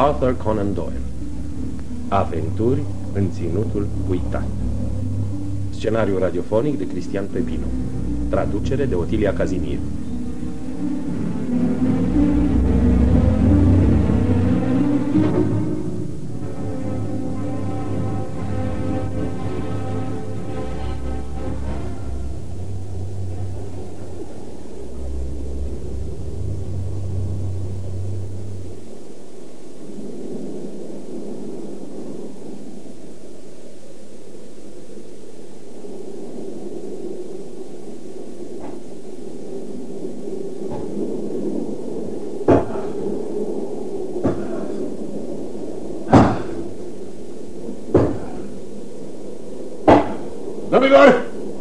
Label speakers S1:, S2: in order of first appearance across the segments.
S1: Arthur Conan Doyle. Aventuri în ținutul uitat. Scenariu radiofonic de Cristian Pepino. Traducere de Otilia Cazimir.
S2: Domnilor,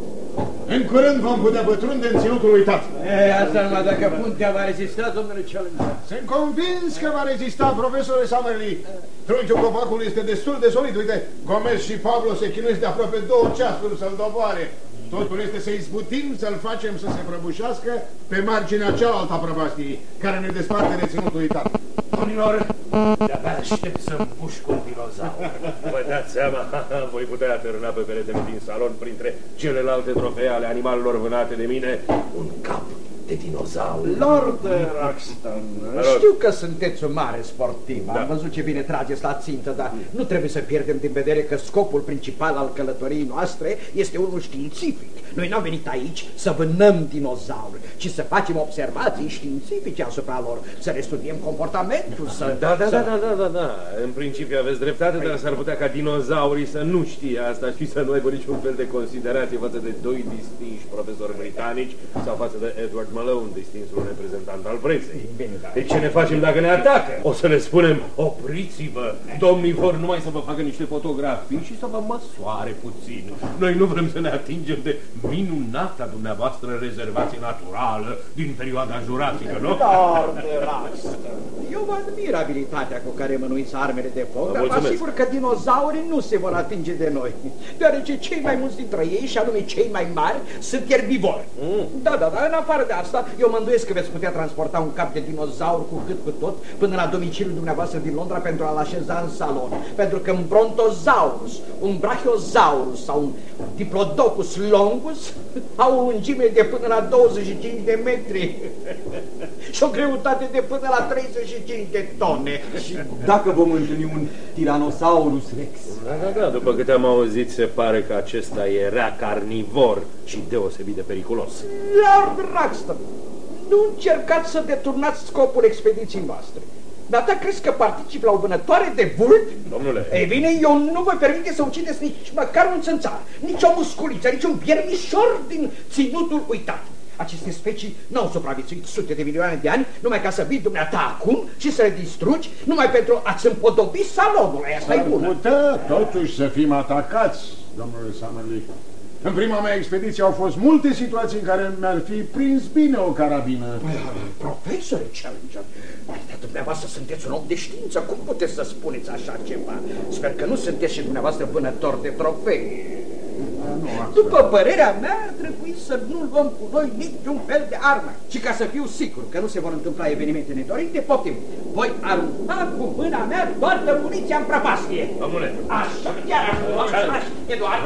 S2: în curând vom putea pătrunde în ținutul uitat.
S3: Asta numai dacă puntea va rezista, domnule Challenger.
S2: Sunt convins că va rezista, profesore Summerlee. Trunchiul copacului este destul de solid. Uite, Gomez și Pablo se chinuiesc de aproape 2 ceasuri să-l doboare. Totul este să izbutim, să-l facem să se prăbușească pe marginea cealaltă a prăpastiei, care ne desparte de ținutul uitat.
S4: Domnilor, de-abia aștept să împușc un dinozaur. Vă dați seama, voi putea atârna pe peretele din salon printre celelalte trofee ale animalelor vânate de mine un cap de dinozaur.
S3: Lord Roxton, știu că sunteți un mare sportiv. Am văzut ce bine trageți la țintă, dar nu trebuie să pierdem din vedere că scopul principal al călătoriei noastre este unul științific. Noi n-am venit aici să vânăm dinozauri, ci să facem observații științifice asupra lor, să le studiem comportamentul, să...
S4: Da. În principiu aveți dreptate, dar s-ar putea ca dinozaurii să nu știe asta și să nu aibă niciun fel de considerație față de 2 distinși profesori britanici sau față de Edward Malone, distinsul reprezentant al presei. Deci ce ne facem dacă ne atacă? O să le spunem, opriți-vă, domnii vor numai să vă facă niște fotografii și să vă măsoare puțin. Noi nu vrem să ne atingem de minunata dumneavoastră rezervație naturală din perioada jurasică, nu?
S3: Eu vă admir abilitatea cu care mânuiți armele de foc, dar vă asigur că dinozaurii nu se vor atinge de noi, deoarece cei mai mulți dintre ei, și anume cei mai mari, sunt erbivori. Da, în afară de asta, eu mă îndoiesc că veți putea transporta un cap de dinozaur cu cât cu tot până la domiciliul dumneavoastră din Londra pentru a-l așeza în salon. Pentru că un brontosaurus, un brachiosaurus sau un diplodocus longus au o lungime de până la 25 de metri și o greutate de până la 35 de tone.
S5: Și dacă vom întâlni un Tyrannosaurus Rex?
S4: Da, după câte am auzit, se pare că acesta era carnivor și deosebit de periculos.
S3: Lord Roxton, nu încercați să deturnați scopul expediției noastre. Dar ta crezi că particip la o vânătoare de vulpi?
S4: Domnule...
S3: Ei bine, eu nu vă permite să ucideți nici măcar un țânțar, nici o musculiță, nici un viermișor din ținutul uitat. Aceste specii n-au supraviețuit sute de milioane de ani numai ca să vii dumneata acum și să le distrugi numai pentru a-ți împodobi salonul. Asta e bună.
S2: Putea totuși să fim atacați, domnule Summerlee. În prima mea expediție au fost multe situații în care mi-ar fi prins bine o carabină.
S3: Profesore Challenger, dar dumneavoastră sunteți un om de știință, cum puteți să spuneți așa ceva? Sper că nu sunteți și dumneavoastră vânători de trofei. După părerea mea, ar trebui să nu luăm cu noi niciun fel de armă. Și ca să fiu sigur că nu se vor întâmpla evenimente nedorite, poftim, voi arunca cu mâna mea toată muniția în prăpastie.
S4: Domnule!
S3: Așa, chiar acolo, Eduard,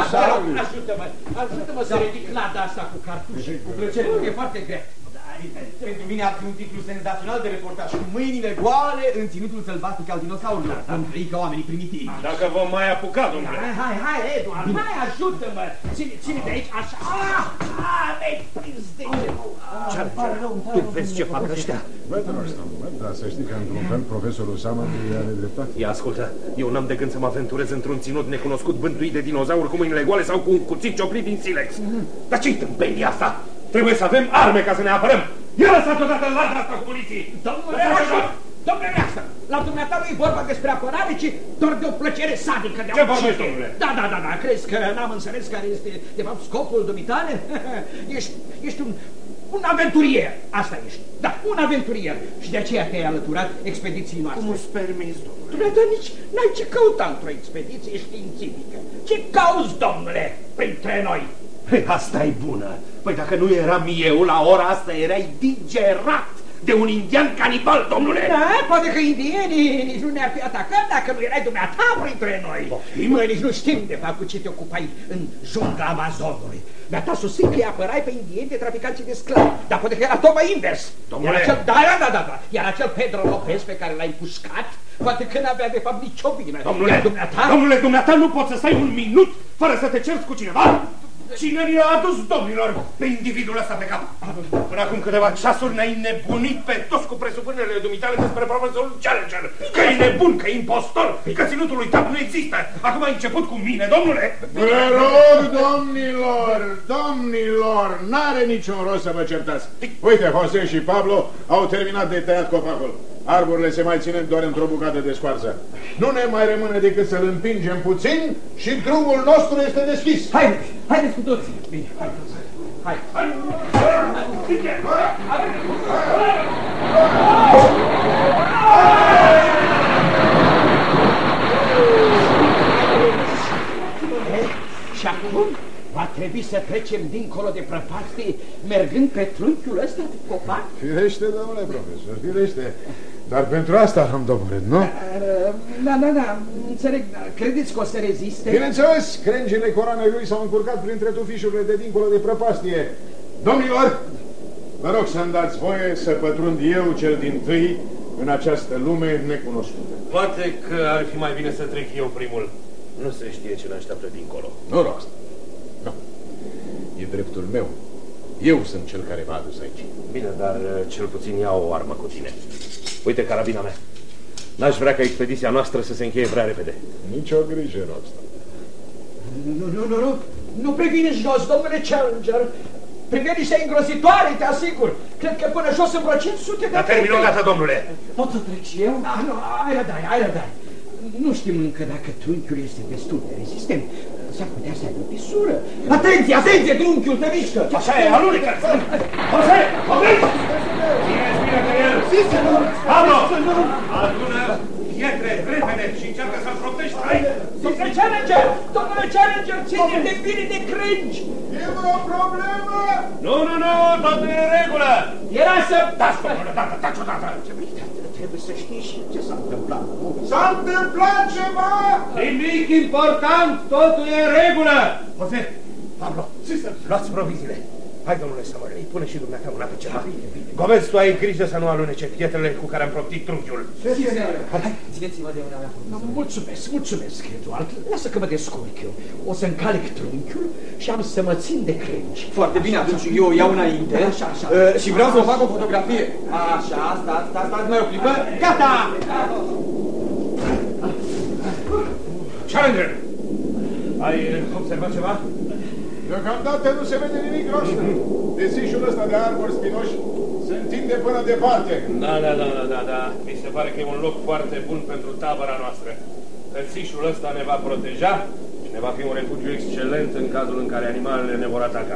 S3: ajută-mă să ridic lada asta cu cartușe. Cu plăcere, e foarte greu.
S5: Pentru mine ar fi un titlu senzațional de reportaj, cu mâinile goale în ținutul sălbatic al dinosaurilor. Vom trăi ca oamenii primitivi.
S4: Dacă vom mai apuca, domnule.
S3: Hai, Eduard, hai, ajută-mă. Ține-te aici, așa. Mi-ai prins de tu vezi ce fac ăștia?
S2: Da, să știi că într-un fel profesorul Summerlee are dreptate.
S4: Ia ascultă, eu n-am de gând să mă aventurez într-un ținut necunoscut bântuit de dinozauri cu mâinile goale sau cu un cuțit cioplit din silex. Dar ce-i tâmpenia asta? Trebuie să avem arme ca să ne apărăm. Ia lăsați odată ladra asta cu muniții!
S3: Domnule Roxton, la dumneata nu e vorba despre apărare, ci doar de o plăcere sadică de a ucide.
S4: Domnule?
S3: Da, crezi că n-am înțeles care este, de fapt, scopul dumitale? Ești un aventurier, asta ești. Da, un aventurier. Și de aceea te-ai alăturat expediției noastre.
S4: Cum îți permiți, domnule?
S3: Dumneata nici n-ai ce căuta într-o expediție științifică. Ce cauți, domnule, printre noi?
S4: Asta e bună. Păi dacă nu eram eu, la ora asta erai digerat
S6: de un indian canibal, domnule.
S3: Da, poate că indienii nici nu ne-ar fi atacat dacă nu erai dumneata printre noi. Noi nici nu știm de fapt cu ce te ocupai în jungla Amazonului. Mi-a susțin că îi apărai pe indieni de traficanții de sclavi, dar poate că era tocmai invers.
S6: Domnule!
S3: Da. Iar acel Pedro Lopez pe care l-ai împușcat, poate că n-avea de fapt nicio vină.
S6: Domnule, dumneata nu poți să stai un minut fără să te cerți cu cineva? Cine i-a adus, domnilor, pe individul ăsta pe cap? Până acum câteva ceasuri ne-ai nebunit pe toți cu presupunerile dumitale despre profesorul Challenger. Că e nebun, că e impostor, că ținutul lui Tab nu există. Acum ai început cu mine, domnule.
S2: Vă rog, domnilor, n-are niciun rost să vă certați. Uite, Jose și Pablo au terminat de tăiat copacul. Arborile se mai ținem doar într-o bucată de scoarță. Nu ne mai rămâne decât să-l împingem puțin și drumul nostru este deschis.
S3: Haideți cu toții. Bine, hai. Și acum va trebui să trecem dincolo de prăpastie, mergând pe trunchiul ăsta de copac?
S2: Firește, domnule profesor, firește. Dar pentru asta am doborât, nu?
S3: Da, înțeleg. Credeți că o să reziste?
S2: Bineînțeles, crengile coroanei lui s-au încurcat printre tufișurile de dincolo de prăpastie. Domnilor, vă rog să-mi dați voie să pătrund eu cel dintâi în această lume necunoscută.
S4: Poate că ar fi mai bine să trec eu primul. Nu se știe ce ne așteaptă dincolo.
S2: Nu rost. Nu. E dreptul meu. Eu sunt cel care v-a adus aici.
S4: Bine, dar cel puțin ia o armă cu tine. Uite carabina mea. N-aș vrea ca expediția noastră să se încheie prea repede.
S2: Nici o grijă, rost.
S3: Nu privini jos, domnule Challenger. Priveliște îngrozitoare, te asigur. Cred că până jos în vreo 500 de...
S6: Dar termin o dată, domnule.
S3: Pot să trec și eu? Nu, ai răbdare. Nu știm încă dacă trunchiul este destul de rezistent. S-ar putea să aibă o pisură. Atenție, trunchiul te mișcă!
S6: Așa e, alunecă! Jose, opriți! Ține-ți bine pe el! Pablo! Adună pietre, repede și încearcă să-l proptești, hai!
S3: Domnule Challenger, ține de bine de crengi!
S2: E vreo problemă?
S6: Nu, totul e în regulă!
S3: Era să...
S6: Dați, domnule, taci odată!
S3: Trebuie să știi și ce s-a întâmplat.
S2: S-a întâmplat ceva?
S6: Nimic important, totul e în regulă! Jose, Pablo, luați proviziile. Hai, domnule Summerlee, pune și dumneata mâna pe ceva. Gomez, tu ai grijă să nu alunece pietrele cu care am proptit trunchiul.
S5: Hai, țineți-mă de mâna mea.
S3: Mulțumesc, Eduard. Lasă că mă descurc eu. O să încalec trunchiul și am să mă țin de crengi.
S5: Foarte bine, atunci eu iau înainte.
S3: Așa.
S5: Și vreau să vă fac o fotografie. Așa, stați mai o clipă. Gata!
S6: Challenger, ai observat ceva?
S2: Deocamdată nu se vede nimic roșu. Dezișul ăsta de arbori spinoși se întinde până departe.
S4: Da. Mi se pare că e un loc foarte bun pentru tabăra noastră. Hățișul ăsta ne va proteja și ne va fi un refugiu excelent în cazul în care animalele ne vor ataca.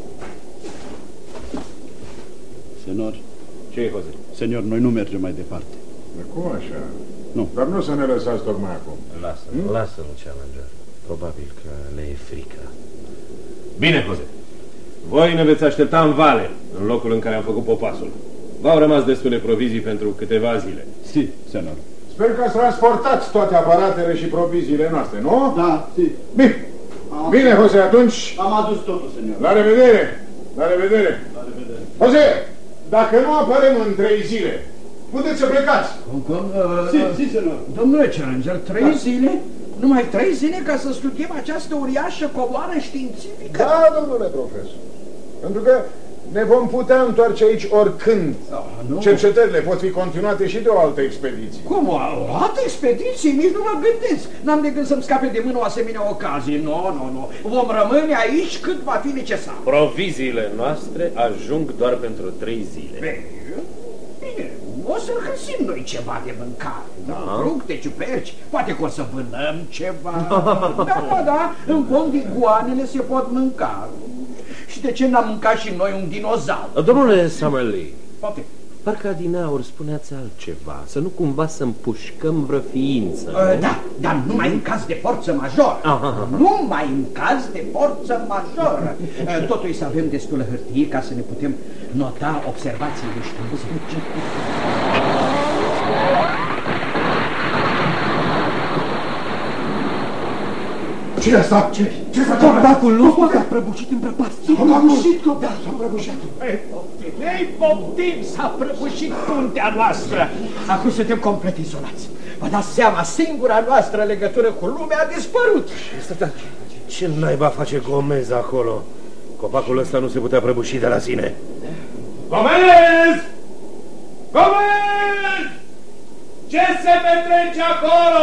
S7: Senor.
S4: Ce-i, Jose?
S7: Senior, noi nu mergem mai departe.
S2: Dar cum așa?
S7: Nu.
S2: Dar nu să ne lăsați tocmai acum.
S1: Lasă-l, Challenger. Probabil că le e frică.
S4: Bine, Jose. Voi ne veți aștepta în vale, în locul în care am făcut popasul. V-au rămas destule provizii pentru câteva zile.
S7: Si, senor.
S2: Sper că ați transportat toate aparatele și proviziile noastre, nu?
S7: Da, si.
S2: Bine, Jose, atunci...
S7: Am adus totul, senor.
S2: La revedere! La revedere! Jose, dacă nu apărem în 3 zile, puteți să plecați.
S7: Si, senor.
S3: Domnule Challenger, 3 zile? Numai 3 zile ca să studiem această uriașă comoară științifică?
S2: Da, domnule profesor. Pentru că ne vom putea întoarce aici oricând. Cercetările pot fi continuate și de o altă expediție.
S3: Cum? O altă expediție? Nici nu mă gândesc. N-am de gând să-mi scape de mână o asemenea ocazie. Nu. Vom rămâne aici cât va fi necesar.
S4: Proviziile noastre ajung doar pentru 3 zile.
S3: Bine, o să găsim noi ceva de mâncare. Fructe, ciuperci, poate că o să vânăm ceva. Da, în fond iguanele se pot mânca. Și de ce n-am mâncat și noi un dinozaur?
S4: Domnule Summerlee,
S1: Parcă adineauri spuneați altceva, să nu cumva să împușcăm vreo ființă.
S3: Da, dar numai în caz de forță majoră. Numai în caz de forță majoră. Totuși să avem destulă hârtie ca să ne putem nota observațiile științifice.
S2: Ce-i asta? Ce s-a întâmplat?
S5: Copacul nostru s-a prăbușit în prăpastie.
S2: S-a prăbușit, da, s-a prăbușit.
S3: Ei, poftim, s-a prăbușit puntea noastră. Acum suntem complet izolați. Vă dați seama, singura noastră legătură cu lumea a dispărut.
S4: Ce naiba face Gomez acolo? Copacul ăsta nu se putea prăbuși de la sine. Gomez! Gomez! Ce se petrece acolo?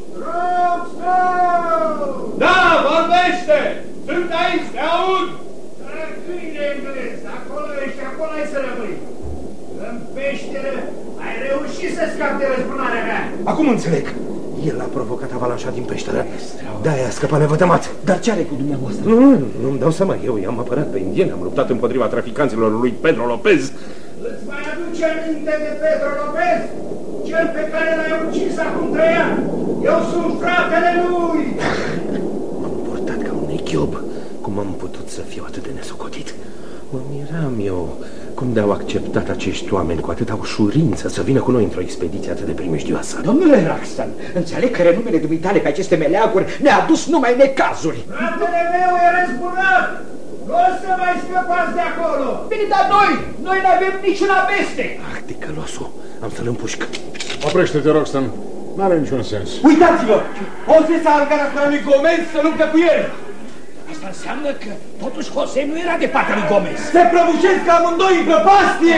S2: Roxton!
S4: Da, vorbește! Sunt aici, te aud!
S2: Câine englez, acolo ești, acolo ai să rămâi. În peșteră ai reușit să scapi de răzbunarea mea.
S4: Acum înțeleg. El a provocat avalanșa din peșteră. De-aia a scăpat nevătămat.
S3: Dar ce are cu dumneavoastră?
S4: Nu-mi dau seama. Eu i-am apărat pe indieni, am luptat împotriva traficanților lui Pedro Lopez.
S2: Îți mai aduce aminte de Pedro Lopez? Cel pe care l-ai ucis acum 3 ani. Eu sunt fratele lui.
S4: M-am portat ca un echiob. Cum am putut să fiu atât de nesocotit? Mă miram eu cum de-au acceptat acești oameni cu atâta ușurință să vină cu noi într-o expediție atât de primejdioasă.
S3: Domnule Roxton, înțeleg că renumele dumitale pe aceste meleaguri ne-a adus numai necazuri.
S2: Fratele meu e răzbunat. Nu o să mai scăpați de acolo.
S3: Bine, dar noi n-avem niciun amestec.
S4: Ah, ticălosul, am să-l împușc.
S2: Oprește-te, Roxton. N-are niciun sens.
S5: Uitați-vă! O să se algară lui Gomez să lupte cu el!
S3: Asta înseamnă că totuși Jose nu era de partea lui Gomez.
S5: Se prăbușesc amândoi în prăpastie!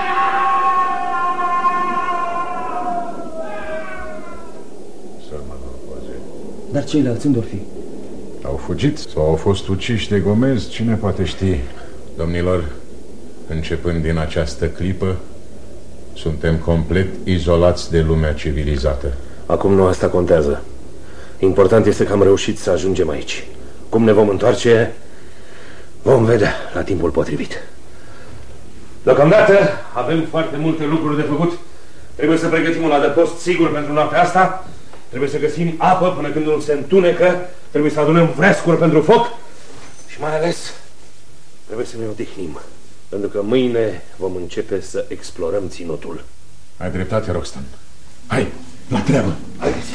S3: Dar ceilalți unde or fi?
S2: Au fugit sau au fost uciși de Gomez, cine poate ști. Domnilor, începând din această clipă, suntem complet izolați de lumea civilizată.
S4: Acum nu asta contează. Important este că am reușit să ajungem aici. Cum ne vom întoarce, vom vedea la timpul potrivit. Deocamdată avem foarte multe lucruri de făcut. Trebuie să pregătim un adăpost sigur pentru noaptea asta. Trebuie să găsim apă până când nu se întunecă. Trebuie să adunăm vreascuri pentru foc. Și mai ales trebuie să ne odihnim. Pentru că mâine vom începe să explorăm ținutul.
S2: Ai dreptate, Roxton. Hai, la treabă.
S4: Haideți.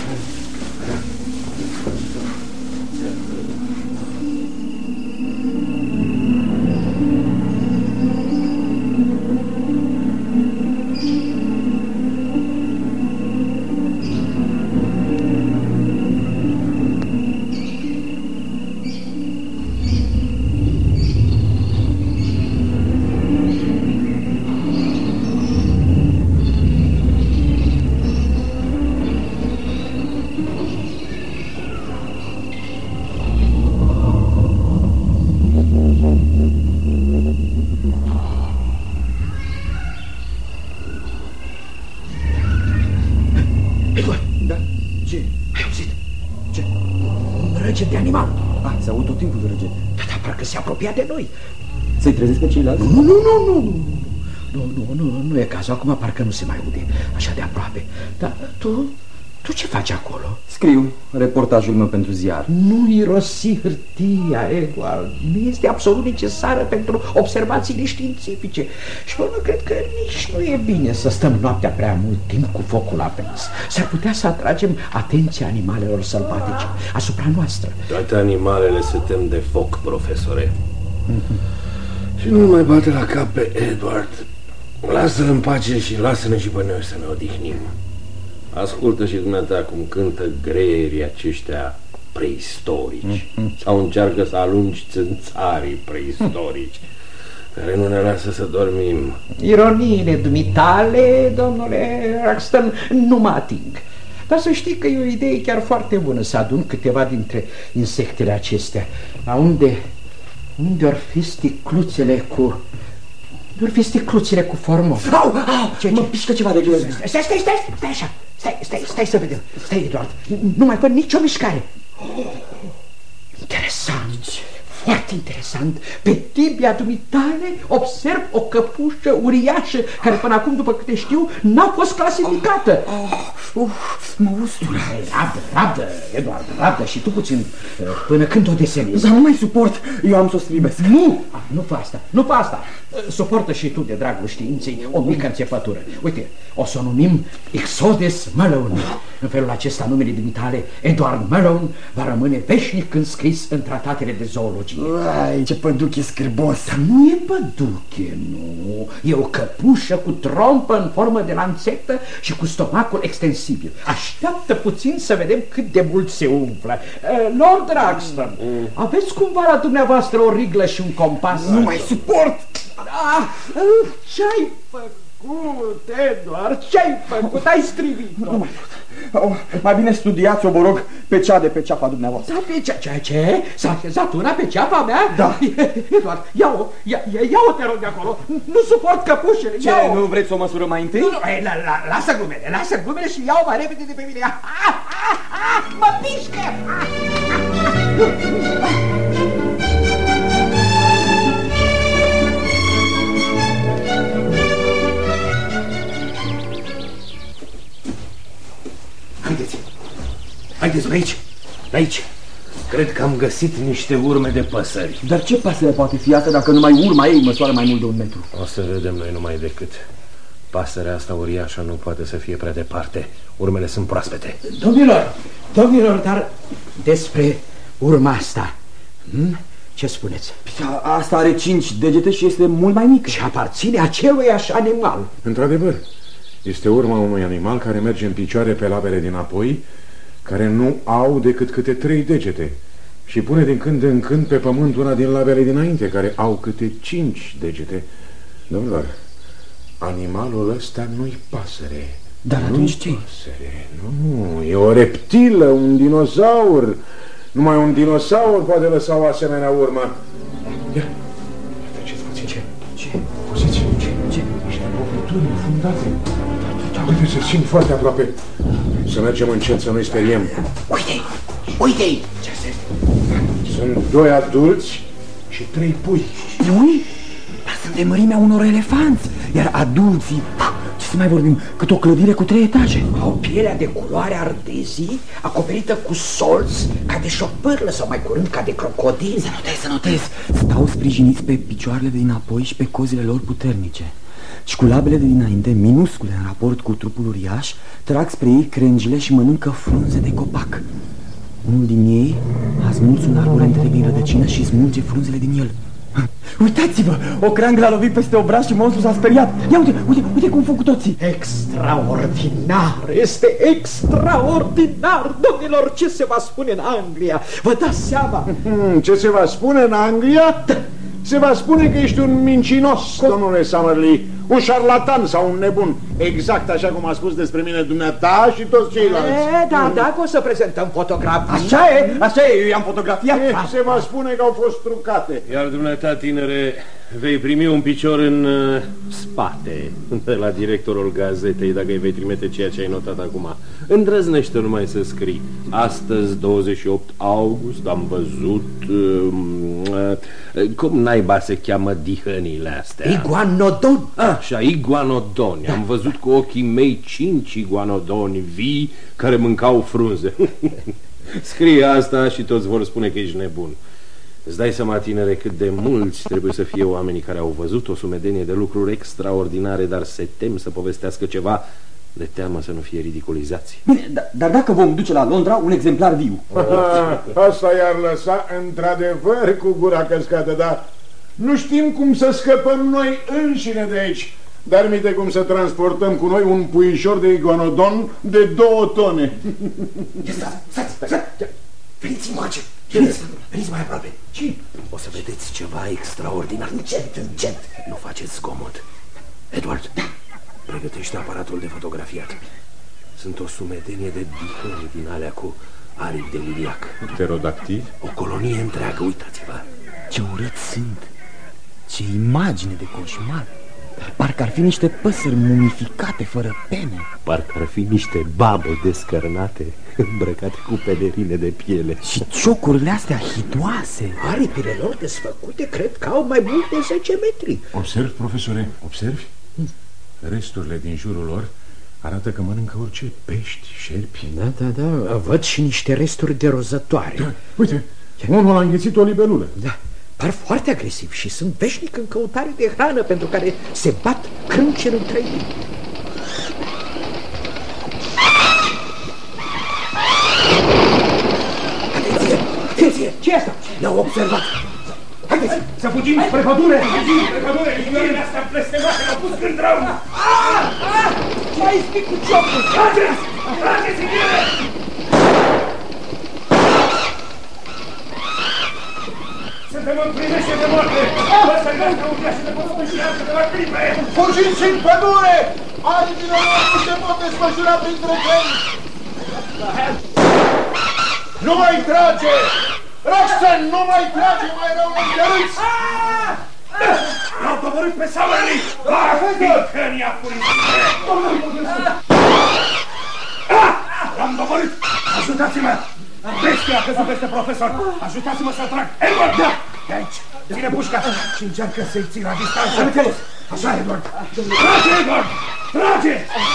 S3: De noi.
S5: Să-i trezesc pe ceilalți?
S3: Nu e cazul. Acum parcă nu se mai aude așa de aproape. Dar tu ce faci acolo?
S5: Scriu reportajul meu pentru ziar.
S3: Nu irosi hârtia, Edward. Nu este absolut necesară pentru observațiile științifice. Și până cred că nici nu e bine să stăm noaptea prea mult timp cu focul aprins. S-ar putea să atragem atenția animalelor sălbatice asupra noastră.
S4: Toate animalele se tem de foc, profesore. Și nu mai bate la cap pe Edward. Lasă-l în pace și lasă-ne și pe noi să ne odihnim. Ascultă și dumneata cum cântă greierii aceștia preistorici. Sau încearcă să alungi țânțarii preistorici, care nu ne lasă să dormim.
S3: Ironiile dumitale, domnule Roxton, nu mă ating. Dar să știi că e o idee chiar foarte bună să adun câteva dintre insectele acestea. Unde or fi sticluțele cu... Unde or fi sticluțele cu formol?
S5: Mă pișcă ceva de gând.
S3: Stai așa. Stai să vedem. Stai, Eduard. Nu mai văd nicio mișcare. Interesant. Foarte Foarte interesant. Pe tibia dumitale observ o căpușă uriașă care până acum, după câte știu, n-a fost clasificată.
S5: Mă ustură.
S3: Rabdă, Eduard, rabdă și tu puțin până când o desenezi.
S5: Dar nu mai suport, eu am să o stribesc.
S3: Nu pe asta. Suportă și tu, de dragul științei, o mică înțepătură. Uite, o să o numim Exodus Malone. În felul acesta, numele dumitale, Edward Malone, va rămâne veșnic înscris în tratatele de zoologie.
S5: Ai, ce păduche scârbos.
S3: Dar nu e păduche, nu. E o căpușă cu trompă în formă de lanțetă și cu stomacul extensibil. Așteaptă puțin să vedem cât de mult se umflă. Lord Ragston, aveți cumva la dumneavoastră o riglă și un compas?
S5: Nu mai suport!
S3: Ce-ai făcut, Edward? Ce-ai făcut? Ai strivit-o.
S5: Nu mai pot. Mai bine studiați-o, vă rog, pe cea de pe ceapa dumneavoastră.
S3: Da, pe ce? S-a așezat una pe ceapa mea?
S5: Da.
S3: Eduard, ia-o, te rog, de acolo. Nu suport căpușele.
S5: Ce, nu vreți să o măsurăm mai întâi?
S3: Lasă glumele și ia-o mai repede de pe mine. Mă pișcă!
S4: Haideți pe aici. Cred că am găsit niște urme de păsări.
S5: Dar ce pasăre poate fi asta dacă numai urma ei măsoară mai mult de 1 metru?
S4: O să vedem noi numai decât. Pasărea asta uriașă nu poate să fie prea departe. Urmele sunt proaspete.
S3: Domnilor, dar despre urma asta, ce spuneți?
S5: Asta are 5 degete și este mult mai mică.
S3: Și aparține aceluiași animal.
S2: Într-adevăr, este urma unui animal care merge în picioare pe labele dinapoi, care nu au decât câte 3 degete și pune din când în când pe pământ una din labele dinainte, care au câte 5 degete. Domnilor, animalul ăsta nu-i pasăre.
S5: Dar atunci ce?
S2: Nu, e o reptilă, un dinozaur. Numai un dinozaur poate lăsa o asemenea urmă. Ia, treceți puțin. Ce? Puziți. Ce? Niște lovituri infundate. Uite, se simt foarte aproape. Să mergem încet, să nu-i speriem.
S3: Uite-i!
S2: Sunt 2 adulți și 3 pui.
S5: Pui? Dar sunt de mărimea unor elefanți. Iar adulții, ce să mai vorbim, cât o clădire cu 3 etaje.
S3: Au pielea de culoare ardezii, acoperită cu solți, ca de șopârlă sau mai curând ca de crocodil.
S5: Să notez. Stau sprijiniți pe picioarele de dinapoi și pe cozile lor puternice. Și cu labele de dinainte, minuscule în raport cu trupul uriaș, trag spre ei crengile și mănâncă frunze de copac. Unul din ei a smuls un arbore întreg din rădăcină și smulge frunzele din el. Uitați-vă! O creangă l-a lovit peste obraz și monstru s-a speriat. Ia uite cum fac cu toții.
S3: Extraordinar! Este extraordinar! Domnilor, ce se va spune în Anglia? Vă dați seama?
S2: Ce se va spune în Anglia? Se va spune că ești un mincinos, domnule Summerlee, un șarlatan sau un nebun, exact așa cum a spus despre mine dumneata și toți ceilalți.
S3: Da, că o să prezentăm fotografii.
S5: Așa e, eu i-am fotografiat.
S2: Se va spune că au fost trucate.
S4: Iar dumneata, tinere, vei primi un picior în spate de la directorul gazetei dacă îi vei trimite ceea ce ai notat acum. Îndrăznește numai să scrii. Astăzi, 28 august, am văzut... cum naiba se cheamă dihănile astea?
S3: Iguanodon.
S4: Așa, iguanodoni. Am văzut cu ochii mei 5 iguanodoni vii care mâncau frunze. Scrie asta și toți vor spune că ești nebun. Îți dai seama, tinere, cât de mulți trebuie să fie oamenii care au văzut o sumedenie de lucruri extraordinare, dar se tem să povestească ceva de teamă să nu fie ridiculizați.
S5: Bine, dar dacă vom duce la Londra un exemplar viu.
S2: Asta i-ar lăsa într-adevăr cu gura căscată, dar nu știm cum să scăpăm noi înșine de aici. Dar minte cum să transportăm cu noi un puișor de iguanodon de 2 tone.
S3: Stați! Veniți încoace! Veniți mai aproape! Ce? O să vedeți ceva extraordinar. Încet! Nu faceți zgomot. Edward, pregătește aparatul de fotografiat. Sunt o sumedenie de dihări din alea cu aripi de liliac.
S2: Pterodactili?
S3: O colonie întreagă, uitați-vă.
S5: Ce urât sunt! Ce imagine de coșmar! Dar parcă ar fi niște păsări mumificate, fără pene.
S8: Parcă ar fi niște babe descărnate, îmbrăcate cu pelerine de piele.
S5: Și ciocurile astea hidoase.
S3: Aripile lor desfăcute cred că au mai mult de 10 metri.
S2: Observi, profesore, observi? Resturile din jurul lor arată că mănâncă orice pești, șerpi.
S3: Da, văd și niște resturi de rozătoare.
S2: Da, uite, unul a înghițit o libelulă.
S3: Da, par foarte agresivi și sunt veșnic în căutare de hrană pentru care se bat crânceni între ei. Atenție! Ce-i asta? Ne-au observat!
S6: Haideți, să fugim spre pădure! Linierile astea blestemate ne-au pus când rău!
S3: Ce ai spus cu ciocul?
S6: Trageți, liniere! Suntem în primește de moarte! Păsările astea uriașe ne pot spășia câteva clipe!
S2: Fugiți în pădure! Aripile lor nu se pot desfășura printre crengi! Nu mai trage! Roxton, nu mai trage, mai rău ne întărâți!
S6: L-au doborât pe Samerly! Ticănia furisită! L-am doborât! Ajutați-mă! Bestia a căzut peste profesor! Ajutați-mă să-l trag! Edward! Da! De aici! Ține pușca și încearcă să-i ții la distanță! Așa, Edward! Trage, Edward! Trage!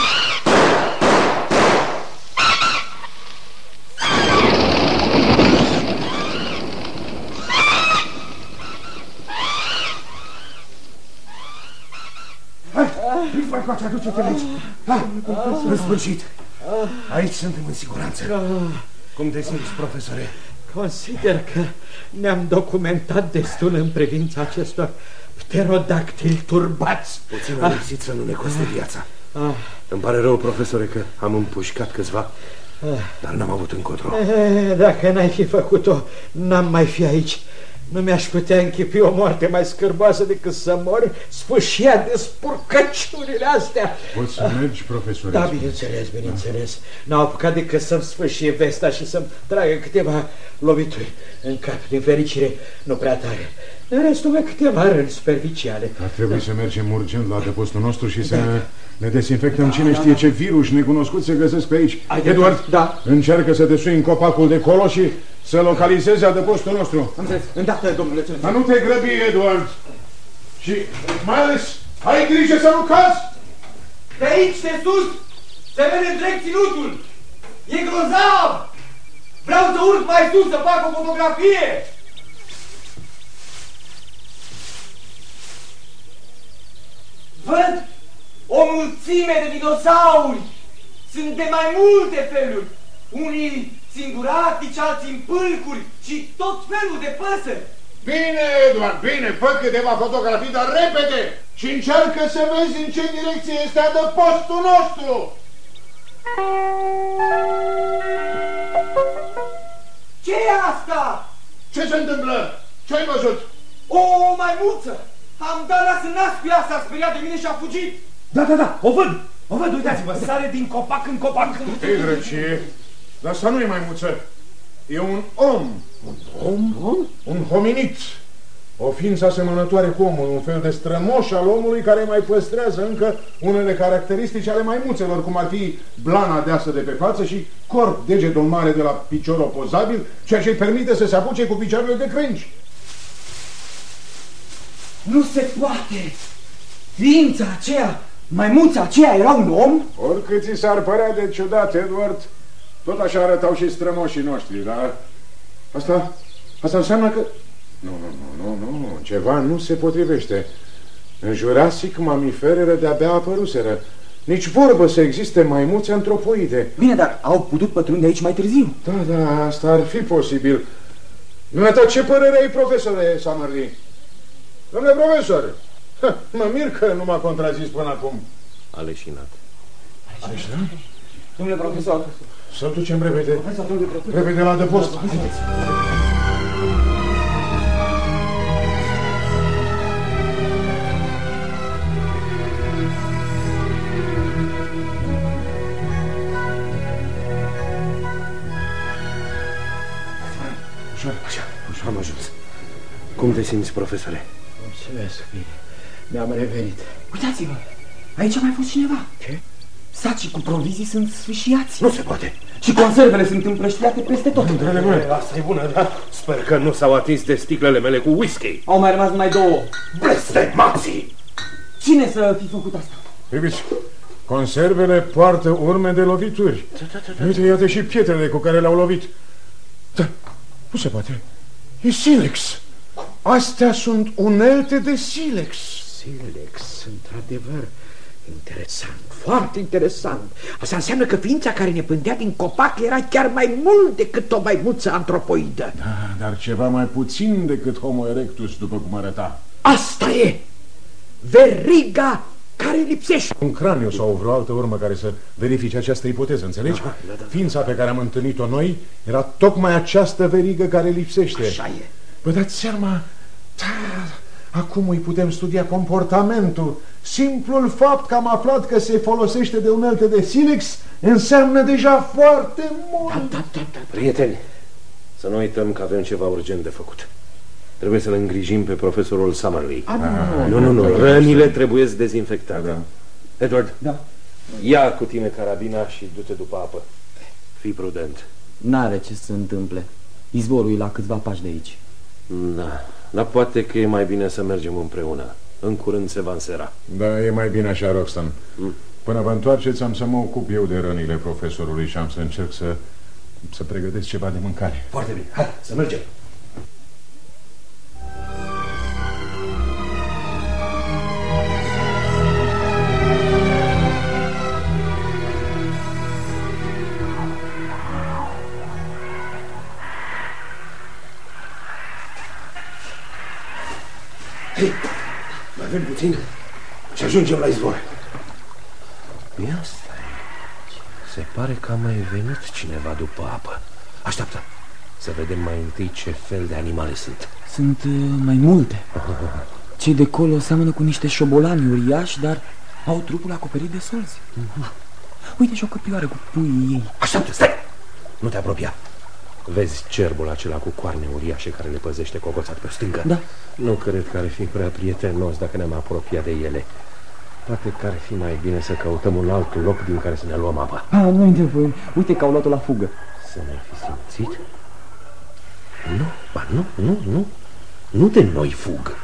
S6: Îți mai coace, aduce-te aici. În sfârșit. Aici suntem în siguranță. Cum te simți, profesore?
S3: Consider că ne-am documentat destul în privința acestor pterodactili turbați.
S8: Puțin am lipsit să nu ne coste viața. Îmi pare rău, profesore, că am împușcat câțiva, dar n-am avut încotro.
S3: Dacă n-ai fi făcut-o, n-am mai fi aici. Nu mi-aș putea închipui o moarte mai scârboasă decât să mor sfâșia de spurcăciunile astea.
S2: Poți să mergi, profesor?
S3: Da, bineînțeles. N-au apucat decât să-mi sfâșie vesta și să-mi tragă câteva lovituri în cap. Din fericire, nu prea tare. În restul câteva răni superficiale.
S2: Ar trebui să mergem urgent la adăpostul nostru și să ne dezinfectăm. Cine știe ce virus necunoscut se găsesc pe aici.
S3: Edward,
S2: încearcă să te sui în copacul de colo și să localizezi adăpostul nostru.
S3: Îndată, domnule.
S2: Dar nu te grăbi, Edward. Și mai ales, ai grijă să nu cazi.
S9: De aici, de sus, se vede întreg ținutul. E grozav. Vreau să urc mai sus să fac o fotografie. Văd o mulțime de dinosauri. Sunt de mai multe feluri. Unii singuratici, alții în pâlcuri și tot felul de păsări.
S2: Bine, Edward, bine, fă câteva fotografii, dar repede și încearcă să vezi în ce direcție este adăpostul nostru.
S9: Ce e asta?
S2: Ce se întâmplă? Ce-ai văzut?
S9: O maimuță! Am dat las în nas cu ea, s-a speriat de mine și a fugit.
S6: Da, o văd, uitați-vă, sare din copac în copac.
S2: Ei, drăcie, dar asta nu e maimuță, e un om. Un hominid. O ființă asemănătoare cu omul, un fel de strămoș al omului care mai păstrează încă unele caracteristici ale maimuțelor, cum ar fi blana deasă de pe față și corp, degetul mare de la picior opozabil, ceea ce îi permite să se apuce cu picioarele de crengi.
S9: Nu se poate! Ființa aceea, maimuța aceea era un om?
S2: Oricât ți s-ar părea de ciudat, Edward, tot așa arătau și strămoșii noștri, dar asta înseamnă că... Nu, ceva nu se potrivește. În Jurassic, mamiferele de-abia apăruseră. Nici vorbă să existe maimuțe antropoide.
S5: Bine, dar au putut pătrunde aici mai târziu.
S2: Da, asta ar fi posibil. Dumneata, ce părere ai, profesore Summerlee? Domnule profesor, mă mir că nu m-a contrazis până acum.
S8: Aleșinat.
S2: Aleșinat?
S9: Domnule profesor.
S2: Să-l ducem repede. Repede la adăpost.
S9: Haideți.
S8: Așa am ajuns. Cum te simți, profesore?
S3: Mulțumesc, bine. Ne-am revenit.
S5: Uitați-vă, aici a mai fost cineva.
S3: Ce?
S5: Sacii cu provizii sunt sfâșiați.
S8: Nu se poate.
S5: Și conservele sunt împrăștiate peste tot.
S8: Asta e bună, da? Sper că nu s-au atins de sticlele mele cu whisky.
S5: Au mai rămas numai 2.
S8: Blestemații!
S5: Cine să fi făcut asta?
S2: Priviți, conservele poartă urme de lovituri. Uite, iată și pietrele cu care le-au lovit. Da, nu se poate. E silex. Astea sunt unelte de silex.
S3: Silex, într-adevăr. Interesant, foarte interesant. Asta înseamnă că ființa care ne pândea din copac era chiar mai mult decât o maimuță antropoidă.
S2: Da, dar ceva mai puțin decât Homo erectus, după cum arăta.
S3: Asta e! Veriga care lipsește.
S2: Un craniu sau vreo altă urmă care să verifice această ipoteză, înțelegi?
S3: Da.
S2: Ființa pe care am întâlnit-o noi era tocmai această verigă care lipsește.
S3: Așa e.
S2: Vă dați seama? Da, acum îi putem studia comportamentul. Simplul fapt că am aflat că se folosește de unelte de silex înseamnă deja foarte mult.
S3: Da.
S8: Prieteni, să nu uităm că avem ceva urgent de făcut. Trebuie să-l îngrijim pe profesorul Summerlee. Nu, rănile trebuie dezinfectate.
S2: Da.
S8: Edward,
S5: Da.
S8: ia cu tine carabina și du-te după apă. Fii prudent.
S5: N-are ce să se întâmple. Izvorul e la câțiva pași de aici.
S8: Da, dar poate că e mai bine să mergem împreună. În curând se va însera.
S2: Da, e mai bine așa, Roxton. Până vă întoarceți, am să mă ocup eu de rănile profesorului și am să încerc să pregătesc ceva de mâncare.
S8: Foarte bine, hai, să mergem. Hei, mai avem puțin și ajungem la izvor. Ia stai. Se pare că a mai venit cineva după apă. Așteaptă, să vedem mai întâi ce fel de animale sunt.
S5: Sunt mai multe. Cei de colo seamănă cu niște șobolani uriași, dar au trupul acoperit de solzi. Uite și o căprioară cu puii ei.
S8: Așteaptă, stai! Nu te apropia. Vezi cerbul acela cu coarne uriașe care ne păzește cocoțat pe stâncă?
S5: Da.
S8: Nu cred că ar fi prea prietenos dacă ne-am apropiat de ele. Poate că ar fi mai bine să căutăm un alt loc din care să ne luăm apa.
S5: Nu-i nevoie. Uite că au luat-o la fugă.
S8: Să ne fi simțit? Nu. Nu de noi fug.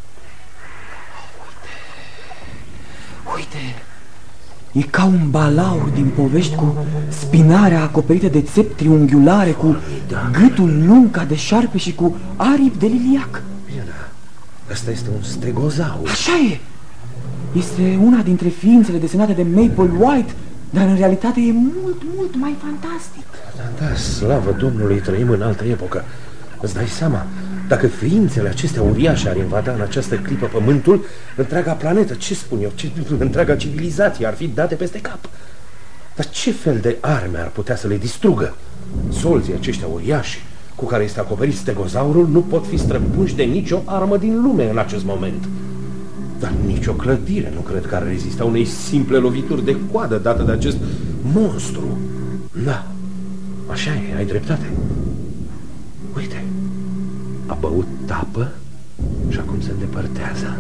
S5: Uite, e ca un balaur din povești cu spinarea acoperită de țepi triunghiulare, cu gâtul lung ca de șarpe și cu aripi de liliac.
S8: Bine, da. Ăsta este un stegozaur.
S5: Așa e. Este una dintre ființele desenate de Maple White, dar în realitate e mult, mult mai fantastic.
S8: Da, slavă Domnului, trăim în altă epocă. Îți dai seama, dacă ființele acestea uriașe ar invada în această clipă pământul, întreaga planetă, ce spun eu, întreaga civilizație ar fi date peste cap. Dar ce fel de arme ar putea să le distrugă? Solzii aceștia uriași cu care este acoperit stegozaurul nu pot fi străpunși de nicio armă din lume în acest moment. Dar nicio clădire nu cred că ar rezista unei simple lovituri de coadă dată de acest monstru. Da, așa e, ai dreptate. Uite, a băut apă și acum se îndepărtează.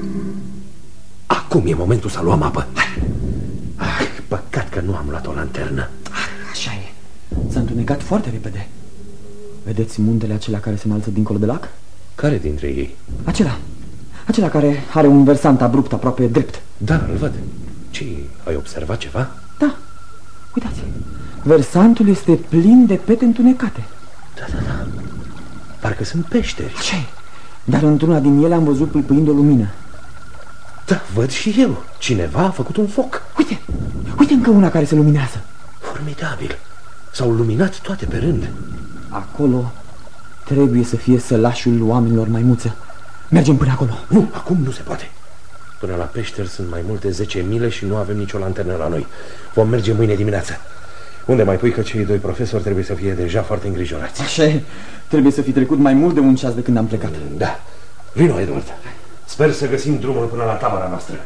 S8: Acum e momentul să luăm apă. Hai! Păcat că nu am luat o lanternă.
S5: Așa e. S-a întunecat foarte repede. Vedeți muntele acela care se înalță dincolo de lac?
S8: Care dintre ei?
S5: Acela care are un versant abrupt aproape drept.
S8: Da, îl văd. Ce, ai observat ceva?
S5: Da, uitați. Versantul este plin de pete întunecate.
S8: Da. Parcă sunt peșteri.
S5: Așa e. Dar într-una din ele am văzut pâlpâind o lumină.
S8: Da, văd și eu. Cineva a făcut un foc.
S5: Uite încă una care se luminează.
S8: Formidabil. S-au luminat toate pe rând.
S5: Acolo trebuie să fie sălașul oamenilor maimuță. Mergem până acolo.
S8: Nu, acum nu se poate. Până la peșteri sunt mai multe 10 mile și nu avem nicio lanternă la noi. Vom merge mâine dimineață. Unde mai pui că cei doi profesori trebuie să fie deja foarte îngrijorați?
S5: Așa e. Trebuie să fi trecut mai mult de un ceas de când am plecat.
S8: Da. Vino, Edward. Sper să găsim drumul până la tabăra noastră.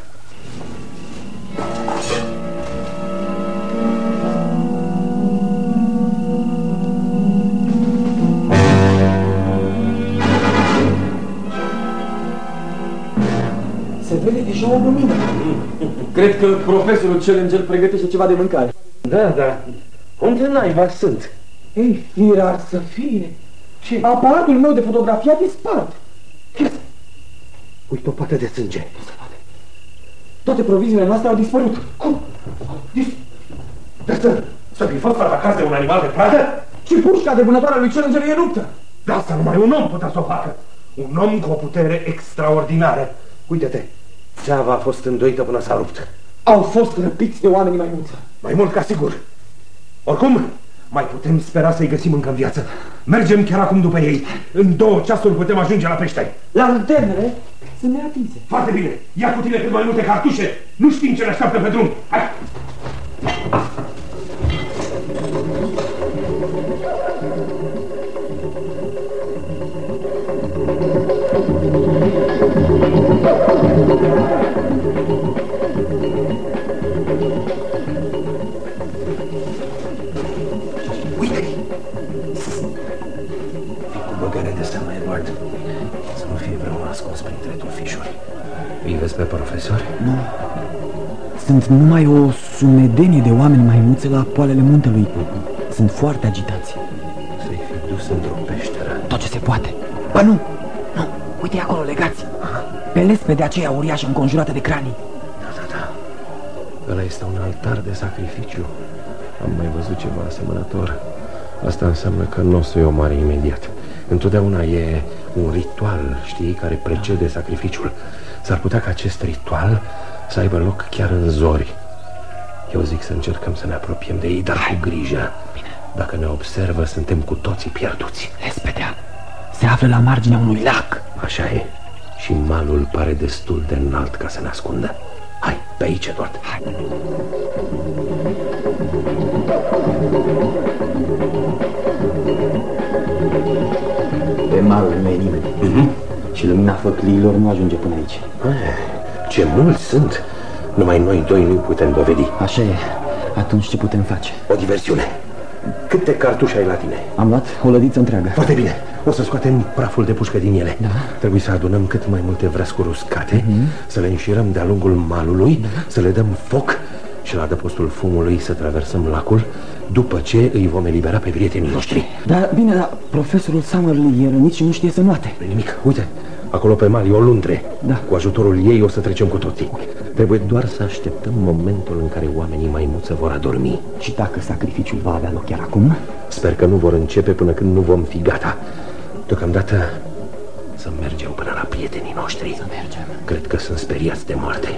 S5: Se vede deja o lumină. Cred că profesorul Challenger pregătește ceva de mâncare.
S8: Da. Unde naiba sunt?
S5: Ei, firar să fie. Ce? Aparatul meu de fotografie a dispărut.
S8: Uite o pată de sânge.
S5: Toate proviziile noastre au dispărut.
S8: Cum? Să fi fost fără acasă de un animal de pradă?
S5: Și pușca de vânătoare lui Challenger e ruptă.
S8: De asta numai un om putea să o facă. Un om cu o putere extraordinară. Uite-te, țeava a fost îndoită până s-a rupt.
S5: Au fost răpiți de oamenii maimuță.
S8: Mai mult ca sigur. Oricum, mai putem spera să-i găsim încă în viață. Mergem chiar acum după ei. În 2 ceasuri putem ajunge la peșteri.
S5: Lanternele sunt neatinse.
S8: Foarte bine. Ia cu tine cât mai multe cartușe. Nu știm ce ne așteaptă pe drum. Hai! Uite-i! Fii cu băgare de seamă, Edward. Să nu fie vreunul ascuns printre tulfișuri. Îi vezi pe profesori?
S5: Nu. Sunt numai o sumedenie de oameni maimuțe la poalele muntelui. Sunt foarte agitați.
S8: Să-i fi dus într-o peșteră.
S5: Tot ce se poate. Ba nu! Nu! Uite acolo legați! Pe lespede aceea uriașă înconjurată de cranii.
S8: Da. Ăla este un altar de sacrificiu. Am mai văzut ceva asemănător. Asta înseamnă că nu o să-i omoare imediat. Întotdeauna e un ritual, știi, care precede sacrificiul. S-ar putea ca acest ritual să aibă loc chiar în zori. Eu zic să încercăm să ne apropiem de ei, dar cu grijă.
S5: Bine.
S8: Dacă ne observă, suntem cu toții pierduți.
S5: Lespedea se află la marginea unui lac.
S8: Așa e. Și malul pare destul de înalt ca să ne ascundă. Hai, pe aici, Edward.
S5: Hai. Pe malul nu e nimeni. Și lumina făcliilor nu ajunge până aici.
S8: Ce mulți sunt! Numai noi doi nu putem dovedi.
S5: Așa e. Atunci ce putem face?
S8: O diversiune. Câte cartușe ai la tine?
S5: Am luat o lădiță întreagă.
S8: Foarte bine. O să scoatem praful de pușcă din ele.
S5: Da.
S8: Trebuie să adunăm cât mai multe vreascuri uscate, să le înșirăm de-a lungul malului, să le dăm foc și la adăpostul fumului să traversăm lacul, după ce îi vom elibera pe prietenii noștri.
S5: Da, bine, dar profesorul Summerlee e rănit și nu știe să înoate.
S8: Nimic, uite, acolo pe mal e o luntre.
S5: Da.
S8: Cu ajutorul ei o să trecem cu toții. Trebuie doar să așteptăm momentul în care oamenii maimuță vor adormi.
S5: Și dacă sacrificiul va avea loc chiar acum?
S8: Sper că nu vor începe până când nu vom fi gata. Deocamdată să mergem până la prietenii noștri.
S5: Să mergem.
S8: Cred că sunt speriați de moarte.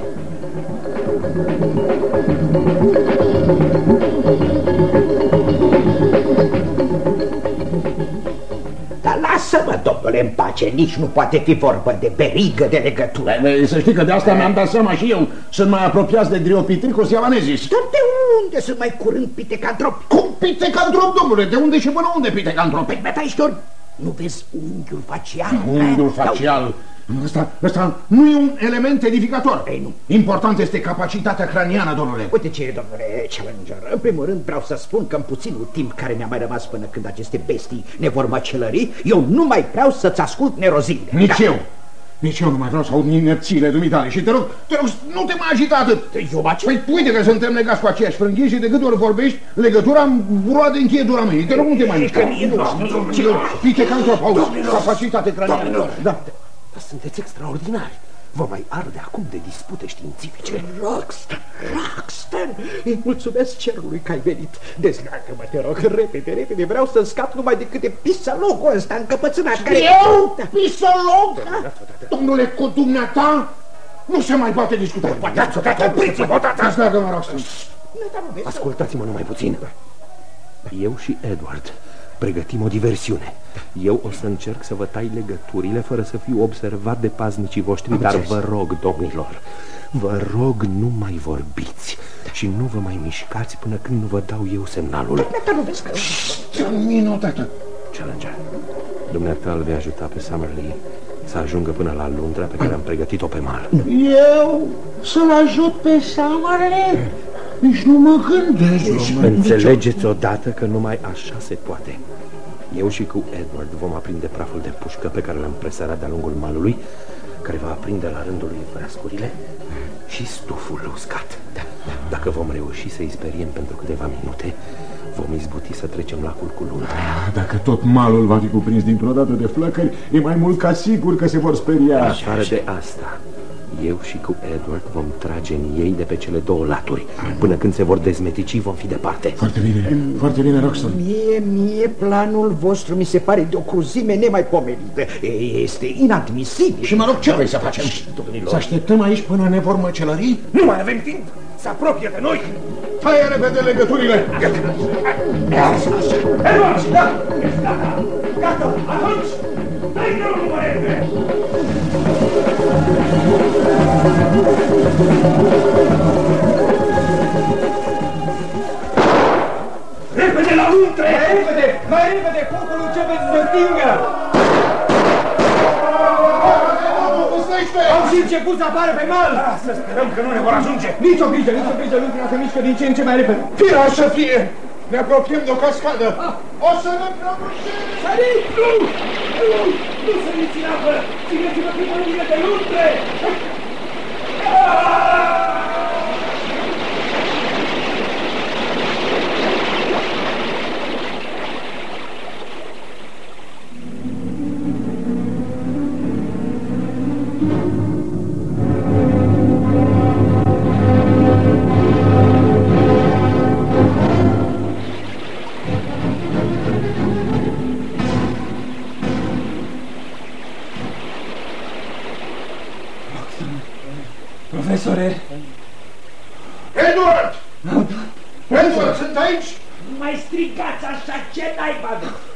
S3: Dar lasă-mă, domnule, în pace, nici nu poate fi vorba de berigă de legătură.
S2: Să știi că de asta mi-am dat seama și eu. Sunt mai apropiați de Driopitricos Iavanezis.
S3: Dar de unde sunt mai curând pitecantropi?
S2: Cum pitecantrop, domnule? De unde și până unde pitecantrop?
S3: Păi, Metaiștor, nu vezi unghiul facial?
S2: Unghiul facial? Ăsta nu e un element edificator.
S3: Ei, nu.
S2: Important este capacitatea craniană, domnule.
S3: Uite ce, domnule Challenger, în primul rând vreau să spun că în puținul timp care mi-a mai rămas până când aceste bestii ne vor măcelări, eu nu mai vreau să-ți ascult nerozile.
S2: Nici eu. Nici eu nu mai vreau să aud inerțiile dumitale. Și te rog, nu te mai agita atât. Păi uite că suntem legați cu aceeași frânghie și de câte ori vorbești, legătura îmi roade încheietura mea. Te rog, nu te mai mișca. Pitecantrop, auzi, capacitate craniană. Da.
S8: Dar sunteți extraordinari. Vă mai arde acum de dispute științifice.
S3: Roxton, îi mulțumesc cerului că ai venit. Dezleagă-mă, te rog, repede, vreau să-mi scap numai de câte pisologul ăsta încăpățânat care...
S2: Eu? Pisolog? Domnule, cu dumneata nu se mai poate discuta.
S8: Opriți-vă odată!
S2: Dezleagă-mă, Roxton.
S8: Ascultați-mă numai puțin. Eu și Edward pregătim o diversiune. Eu o să încerc să vă tai legăturile fără să fiu observat de paznicii voștri, dar vă rog, domnilor, vă rog, nu mai vorbiți și nu vă mai mișcați până când nu vă dau eu semnalul.
S2: Un minut, tată.
S8: Challenger, dumneata îl vei ajuta pe Summerlee să ajungă până la Lundra pe care am pregătit-o pe mal.
S2: Eu să-l ajut pe Summerlee? Nici nu mă gândesc.
S8: Înțelegeți odată că numai așa se poate. Eu și cu Edward vom aprinde praful de pușcă pe care l-am presărat de-a lungul malului care va aprinde la rândul lui vreascurile și stuful uscat. Dacă vom reuși să-i speriem pentru câteva minute, vom izbuti să trecem lacul cu Lundra.
S2: Dacă tot malul va fi cuprins dintr-o dată de flăcări, e mai mult ca sigur că se vor speria.
S8: Afară de asta, eu și cu Edward vom trage în ei de pe cele două laturi. Până când se vor dezmetici, vom fi departe.
S2: Foarte bine, Roxton.
S3: Mie planul vostru mi se pare de o cruzime nemaipomenită. Este inadmisibil.
S2: Și mă rog, ce vrei să facem? Să așteptăm aici până ne vor măcelări?
S6: Nu mai avem timp! Se apropie de noi!
S2: Taie repede legăturile!
S6: Edward! Da! Gata! Atunci! Dai drumul, băiete! Repede la luntre!
S9: Mai repede! Focul începe să se stingă! Au și început să apară pe mal!
S6: Să sperăm că nu ne vor ajunge!
S9: Nici o grijă, lucrurile se mișcă din ce în ce mai repede.
S2: Firea să fie! Ne apropiem de o cascadă! O să ne prăbușim!
S9: Săriți! Nu săriți în apă! Țineți-vă pe mâinile de luntre!
S3: Profesore!
S2: Edward! Edward, sunt aici?
S9: Nu mai strigați așa, ce naiba!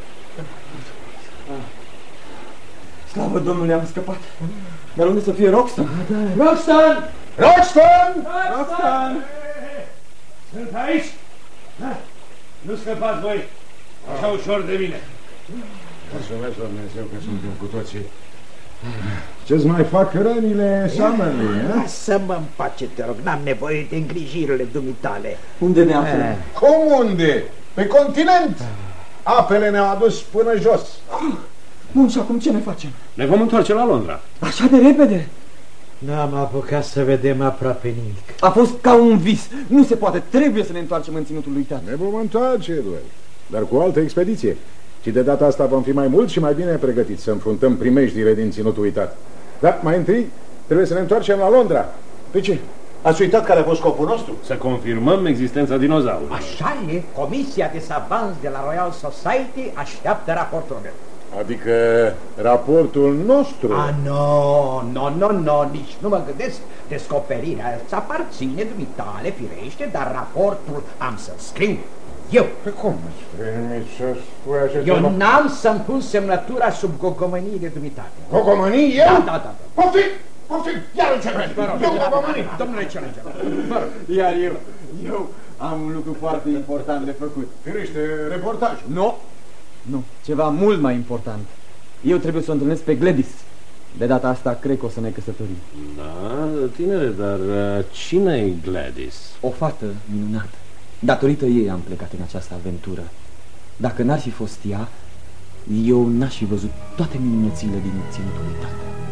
S3: Slavă Domnului, am scăpat. Dar unde să fie Roxton?
S9: Roxton!
S2: Roxton!
S9: Roxton!
S6: Sunt aici? Nu scăpați voi așa ușor de mine.
S2: Mulțumesc, Dumnezeu, că suntem cu toții. Ce-ți mai fac rănile, Summerlee?
S3: Lasă-mă în pace, te rog, n-am nevoie de îngrijirile dumitale.
S5: Unde ne aflăm?
S2: Cum unde? Pe continent! Apele ne-au adus până jos.
S5: Bun, și acum ce ne facem?
S4: Ne vom întoarce la Londra.
S5: Așa de repede?
S3: N-am apucat să vedem aproape nimic.
S5: A fost ca un vis. Nu se poate, trebuie să ne întoarcem în ținutul lui tată.
S2: Ne vom întoarce, Edward, dar cu o altă expediție. Și de data asta vom fi mai mult și mai bine pregătiți să înfruntăm primejdile din ținutul uitat. Dar mai întâi trebuie să ne întoarcem la Londra. De ce? Ați uitat care a fost scopul nostru?
S4: Să confirmăm existența dinozaurului.
S3: Așa e, Comisia de Savanți de la Royal Society așteaptă raportul meu.
S2: Adică raportul nostru?
S3: Nu, nici nu mă gândesc. Descoperirea îți aparține dumitale, firește, dar raportul am să-l scriu eu.
S2: Pe cum îți permiți să spui așa
S3: Eu
S2: ceva?
S3: n-am să-mi pun semnătura sub gogomăniile dumitale.
S2: Gogomănii? Eu?
S3: Da.
S2: Poftim, iar începe. Eu gogomănii.
S3: Domnule Celenger, vă rog.
S5: Iar eu am un lucru foarte important de făcut.
S2: Firește, reportaj.
S5: Nu, ceva mult mai important. Eu trebuie să o întâlnesc pe Gladys. De data asta cred că o să ne căsătorim.
S4: Da, tinere, dar cine e Gladys?
S5: O fată minunată. Datorită ei am plecat în această aventură. Dacă n-ar fi fost ea, eu n-aș fi văzut toate minunățile din ținutul uitat.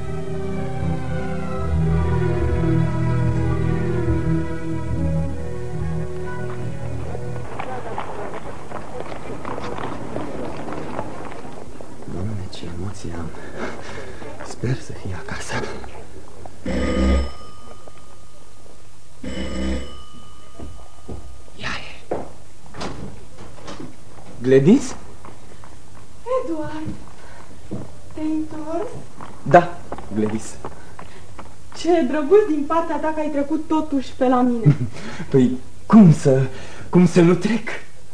S5: Doamne, ce emoții am. Sper să fie acasă. Gladys?
S10: Edward, te-ai întors?
S5: Da, Gladys.
S10: Ce drăguț din partea ta că ai trecut totuși pe la mine.
S5: Păi, cum să nu trec?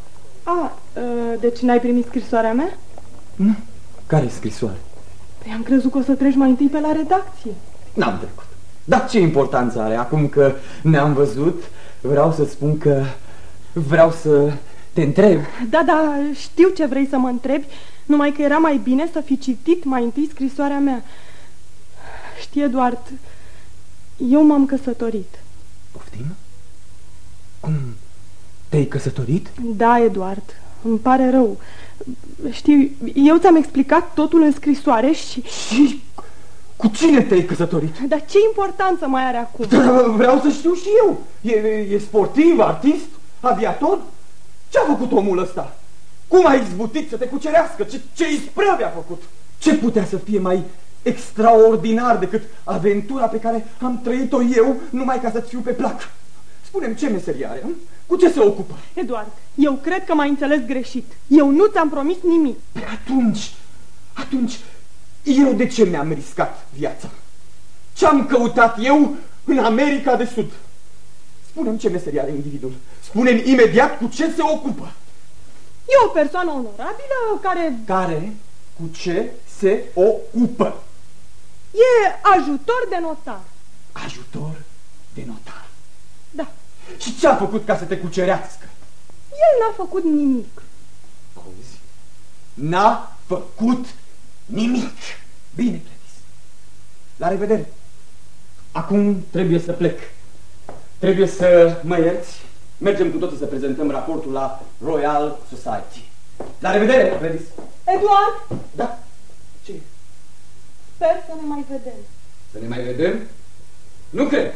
S10: Deci n-ai primit scrisoarea mea?
S5: Nu. Care scrisoare?
S10: Păi am crezut că o să treci mai întâi pe la redacție.
S5: N-am trecut. Dar ce importanță are? Acum că ne-am văzut, vreau să spun că vreau să te întreb.
S10: Da, știu ce vrei să mă întrebi, numai că era mai bine să fi citit mai întâi scrisoarea mea. Știi, Eduard, eu m-am căsătorit.
S5: Poftim? Cum? Te-ai căsătorit?
S10: Da, Eduard, îmi pare rău. Știi, eu ți-am explicat totul în scrisoare și...
S5: Cu cine te-ai căsătorit?
S10: Dar ce importanță mai are acum?
S5: Vreau să știu și eu. E sportiv, artist, aviator? Ce-a făcut omul ăsta? Cum a izbutit să te cucerească? Ce isprăvi a făcut? Ce putea să fie mai extraordinar decât aventura pe care am trăit-o eu numai ca să-ți fiu pe plac? Spune-mi, ce meserie are? Cu ce se ocupă?
S10: Eduard, eu cred că m-ai înțeles greșit. Eu nu ți-am promis nimic.
S5: Pe atunci, eu de ce mi-am riscat viața? Ce-am căutat eu în America de Sud? Spune-mi ce meserie are individul. Spune-mi imediat cu ce se ocupă.
S10: E o persoană onorabilă care...
S5: Care? Cu ce se ocupă?
S10: E ajutor de notar.
S5: Ajutor de notar?
S10: Da.
S5: Și ce a făcut ca să te cucerească?
S10: El n-a făcut nimic.
S5: Auzi? N-a făcut nimic. Bine, Clevis. La revedere. Acum trebuie să plec. Trebuie să mă ierți. Mergem cu toții să prezentăm raportul la Royal Society. La revedere, Clevis.
S10: Eduard?
S5: Da? Ce?
S10: Sper să ne mai vedem.
S5: Să ne mai vedem? Nu cred.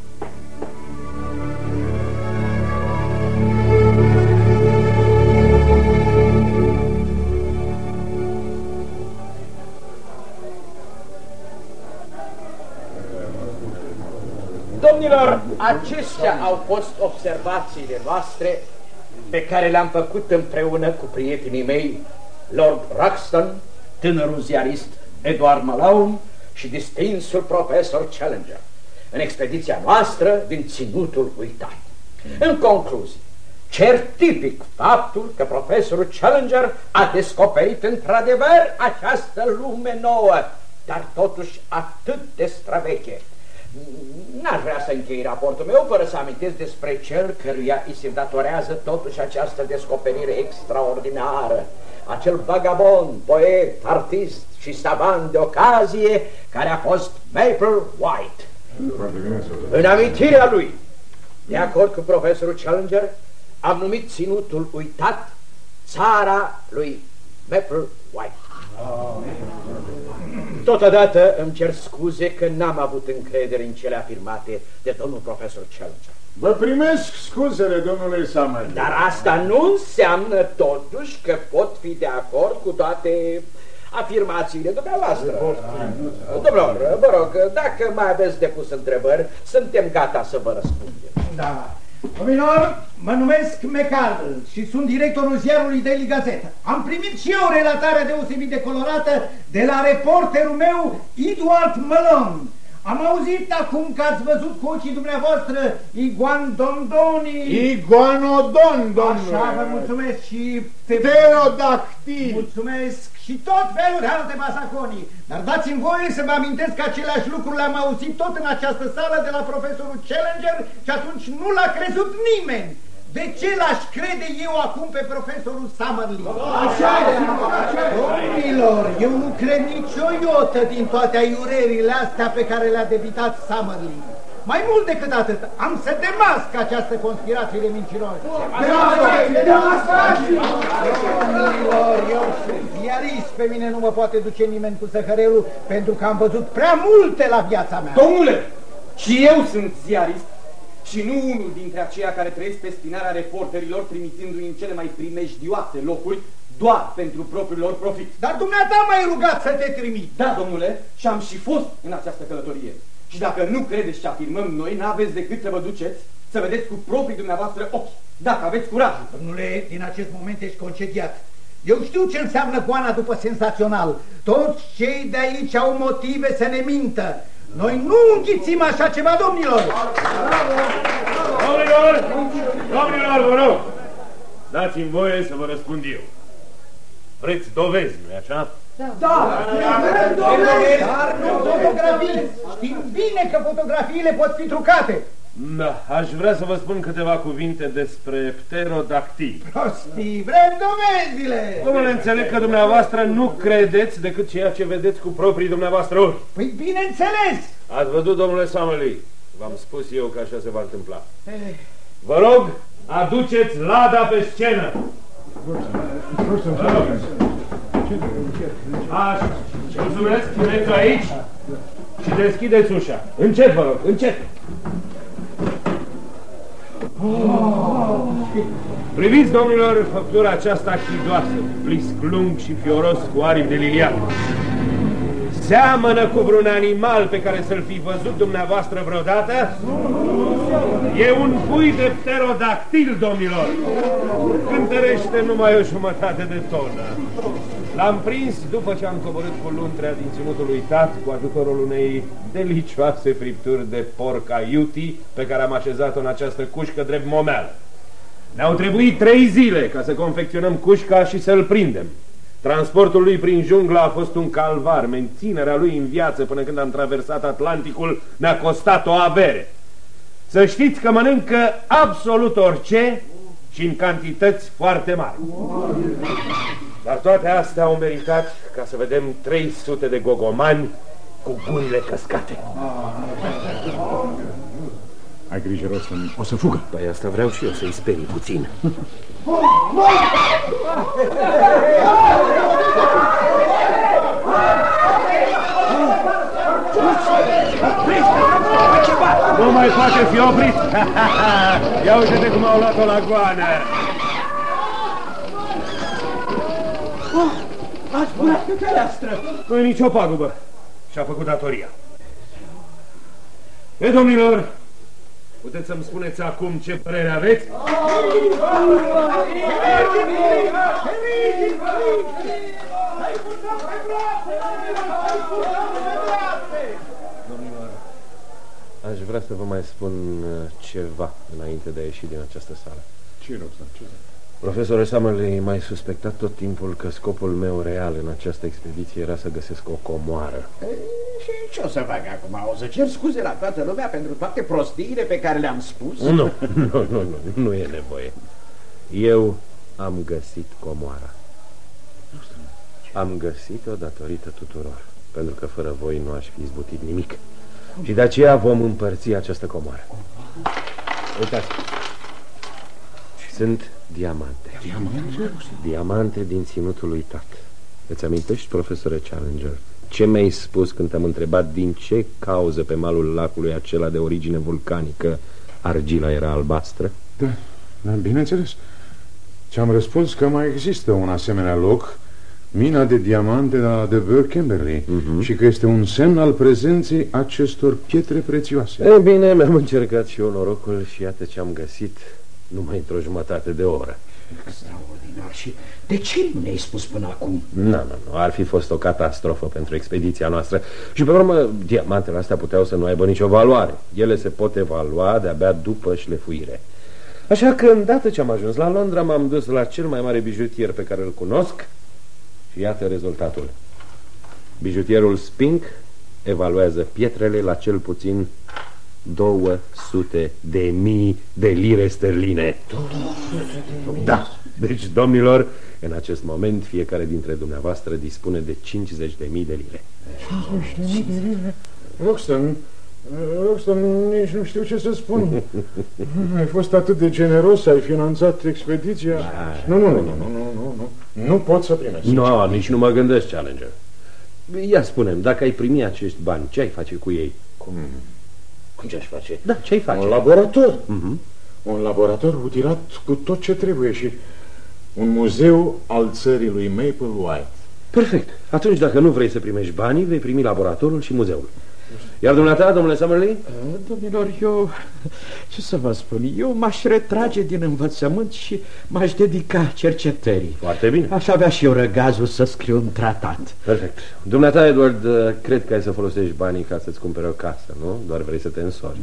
S3: Domnilor, acestea au fost observațiile noastre pe care le-am făcut împreună cu prietenii mei, Lord Ruxton, tânărul ziarist Edward Malone și distinsul profesor Challenger, în expediția noastră din Ținutul Uitat. În concluzie, certific faptul că profesorul Challenger a descoperit într-adevăr această lume nouă, dar totuși atât de străveche. N-aș vrea să închei raportul meu fără să amintesc despre cel căruia îi se datorează totuși această descoperire extraordinară, acel vagabond, poet, artist și savant de ocazie care a fost Maple White. În amintirea lui, de acord cu profesorul Challenger, am numit Ținutul Uitat țara lui Maple White. Totodată îmi cer scuze că n-am avut încredere în cele afirmate de domnul profesor Challenger.
S2: Vă primesc scuzele, domnule Summerlee.
S3: Dar asta nu înseamnă totuși că pot fi de acord cu toate afirmațiile dumneavoastră. Domnilor, vă rog, dacă mai aveți de pus întrebări, suntem gata să vă răspundem.
S6: Da. Domnilor, mă numesc McArdle și sunt directorul ziarului Daily Gazette. Am primit și eu relatarea deosebit de colorată de la reporterul meu, Edward Malone. Am auzit acum că ați văzut cu ochii dumneavoastră iguanodonii.
S2: Iguanodon, domnule.
S6: Așa, vă mulțumesc și...
S2: Pterodactili.
S6: Mulțumesc și tot felul de alte basaconii. Dar dați-mi voie să vă amintesc că aceleași lucruri le-am auzit tot în această sală de la profesorul Challenger și atunci nu l-a crezut nimeni. De ce l-aș crede eu acum pe profesorul Summerlee? Domnilor, eu nu cred nicio iotă din toate aiurerile astea pe care le-a debitat Summerlee. Mai mult decât atât, am să demasc această conspirație de mincinoși. Domnilor, eu sunt ziarist, pe mine nu mă poate duce nimeni cu zăhărelul, pentru că am văzut prea multe la viața mea.
S5: Domnule, și eu sunt ziarist. Și nu unul dintre aceia care trăiesc pe spinarea reporterilor, trimițându-i în cele mai primejdioase locuri, doar pentru propriul lor profit.
S6: Dar dumneata m-ai rugat să te trimit.
S5: Da, domnule, și am și fost în această călătorie. Și dacă nu credeți ce afirmăm noi, n-aveți decât să vă duceți, să vedeți cu proprii dumneavoastră ochi, dacă aveți curaj.
S6: Domnule, din acest moment ești concediat. Eu știu ce înseamnă goana după senzațional. Toți cei de aici au motive să ne mintă. Noi nu înghițim așa ceva, domnilor!
S4: Domnilor, vă rog, dați-mi voie să vă răspund eu. Vreți dovezi, nu-i așa?
S6: Da! Dar nu fotografii! Știm bine că fotografiile pot fi trucate!
S4: Da, aș vrea să vă spun câteva cuvinte despre pterodactili.
S6: Prostii, vrem dovezile!
S4: Domnule, înțeleg că dumneavoastră nu credeți decât ceea ce vedeți cu proprii dumneavoastră ochi.
S6: Păi bineînțeles!
S4: Ați văzut, domnule Summerlee? V-am spus eu că așa se va întâmpla. Vă rog, aduceți Lada pe scenă! Așa, mulțumesc, vedeți aici? Și deschideți ușa. Încet, vă rog, încet. Priviți, domnilor, făptura aceasta chidoasă, plisc lung și fioros cu aripi de liliac. Seamănă cu vreun animal pe care să-l fi văzut dumneavoastră vreodată? E un pui de pterodactil, domnilor. Cântărește numai o jumătate de tonă. L-am prins după ce am coborât cu luntrea din ținutul uitat cu ajutorul unei delicioase fripturi de porc aiuti pe care am așezat-o în această cușcă drept momeală. Ne-au trebuit 3 zile ca să confecționăm cușca și să-l prindem. Transportul lui prin jungla a fost un calvar. Menținerea lui în viață până când am traversat Atlanticul ne-a costat o avere. Să știți că mănâncă absolut orice și în cantități foarte mari. Dar toate astea au meritat ca să vedem 300 de gogomani cu gunile căscate.
S2: Ai grijă, Rostam, o să fugă.
S8: Păi asta vreau și eu, să-i sperii puțin.
S4: Nu mai poate fi oprit! Ia uite-te cum au luat-o la goană!
S3: Ați furat pe fereastră!
S4: Nu-i nicio pagubă. Și-a făcut datoria. Domnilor, puteți să-mi spuneți acum ce părere aveți?
S8: Domnilor, aș vrea să vă mai spun ceva înainte de a ieși din această sală.
S2: Ce rog, ce?
S8: Profesorul Summerlee m-a suspectat tot timpul că scopul meu real în această expediție era să găsesc o comoară.
S3: Și ce o să fac acum? O să cer scuze la toată lumea pentru toate prostiile pe care le-am spus?
S8: Nu e nevoie. Eu am găsit comoara. Am găsit-o datorită tuturor, pentru că fără voi nu aș fi izbutit nimic. Și de aceea vom împărți această comoară. Uitați. Sunt diamante. Diamante din ținutul uitat. Îți amintești, profesore Challenger, ce mi-ai spus când te-am întrebat din ce cauză pe malul lacului acela de origine vulcanică argila era albastră?
S2: Da, bineînțeles. Ți-am răspuns că mai există un asemenea loc, mina de diamante la Adevăr Kimberley, și că este un semn al prezenței acestor pietre prețioase.
S8: E bine, mi-am încercat și eu norocul și iată ce am găsit numai într-o jumătate de oră.
S3: Extraordinar. Și de ce nu ne-ai spus până acum?
S8: Nu, ar fi fost o catastrofă pentru expediția noastră. Și pe urmă, diamantele astea puteau să nu aibă nicio valoare. Ele se pot evalua de-abia după șlefuire. Așa că, îndată ce am ajuns la Londra, m-am dus la cel mai mare bijutier pe care îl cunosc și iată rezultatul. Bijutierul Spink evaluează pietrele la cel puțin 200.000 de lire sterline. Da, deci, domnilor, în acest moment fiecare dintre dumneavoastră dispune de 50.000 de lire.
S2: 50.000 de lire? Roxton, nici nu știu ce să spun. Ai fost atât de generos, ai finanțat expediția. Nu pot să primesc.
S8: Nu, nici nu mă gândesc, Challenger. Ia spune-mi, dacă ai primi acești bani, ce ai face cu ei?
S2: Cum ce aș face?
S8: Da, ce ai face?
S2: Un laborator. Un laborator utilat cu tot ce trebuie și un muzeu al țării lui Maple White.
S8: Perfect. Atunci, dacă nu vrei să primești banii, vei primi laboratorul și muzeul. Iar dumneata, domnule Summerlee?
S3: Domnilor, eu, ce să vă spun, eu m-aș retrage din învățământ și m-aș dedica cercetării.
S8: Foarte bine.
S3: Aș avea și eu răgazul să scriu un tratat.
S8: Perfect. Dumneata, Edward, cred că ai să folosești banii ca să-ți cumperi o casă, nu? Doar vrei să te însori.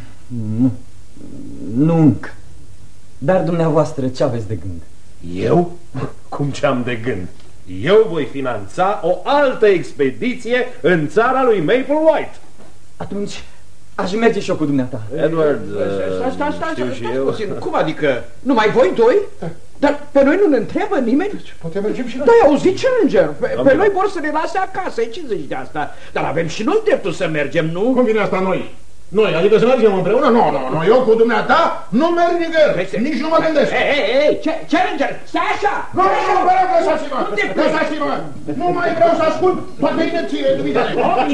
S5: Nu încă. Dar dumneavoastră, ce aveți de gând?
S8: Eu? Cum ce am de gând? Eu voi finanța o altă expediție în țara lui Maple White.
S5: Atunci aș merge și eu cu dumneata.
S8: Edward,
S3: știu și eu. Cum adică? Numai voi doi? Dar pe noi nu ne întreabă nimeni?
S2: Poate mergem și noi.
S3: Da, auzi, Challenger, pe noi vor să ne lase acasă, e 50 de asta. Dar avem și noi dreptul să mergem, nu?
S2: Cum vine asta noi? Noi, adică să mergem împreună? Nu, eu cu dumneata nu merg nicăieri, nici nu mă gândesc.
S3: Ei, ce încerci? Stai așa!
S2: Nu, vă rog, lăsați-mă! Nu mai vreau să ascult toate inerțiile dumitale.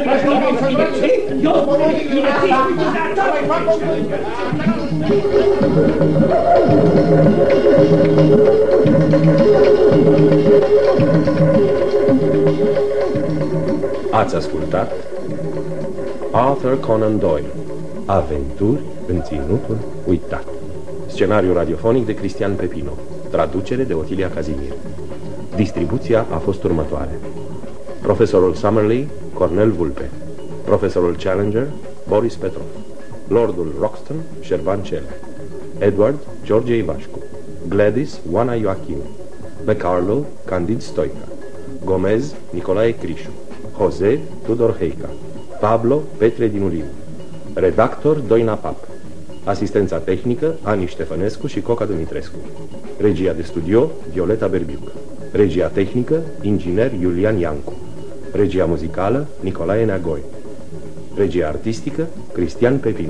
S1: Ați ascultat Arthur Conan Doyle, Aventuri în ținutul uitat. Scenariu radiofonic de Cristian Pepino. Traducere de Otilia Cazimir. Distribuția a fost următoare: Profesorul Summerlee, Cornel Vulpe. Profesorul Challenger, Boris Petrov. Lordul Roxton, Șerban Cele. Edward, George Ivașcu. Gladys, Oana Ioachim. McCarlo, Candid Stoica. Gomez, Nicolae Crișu. Jose, Tudor Heica. Pablo, Petre Dinuliu. Redactor, Doina Pap. Asistența tehnică, Ani Ștefănescu și Coca Dumitrescu. Regia de studio, Violeta Berbiuc. Regia tehnică, inginer Iulian Iancu. Regia muzicală, Nicolae Neagoi. Regia artistică, Cristian Pepino.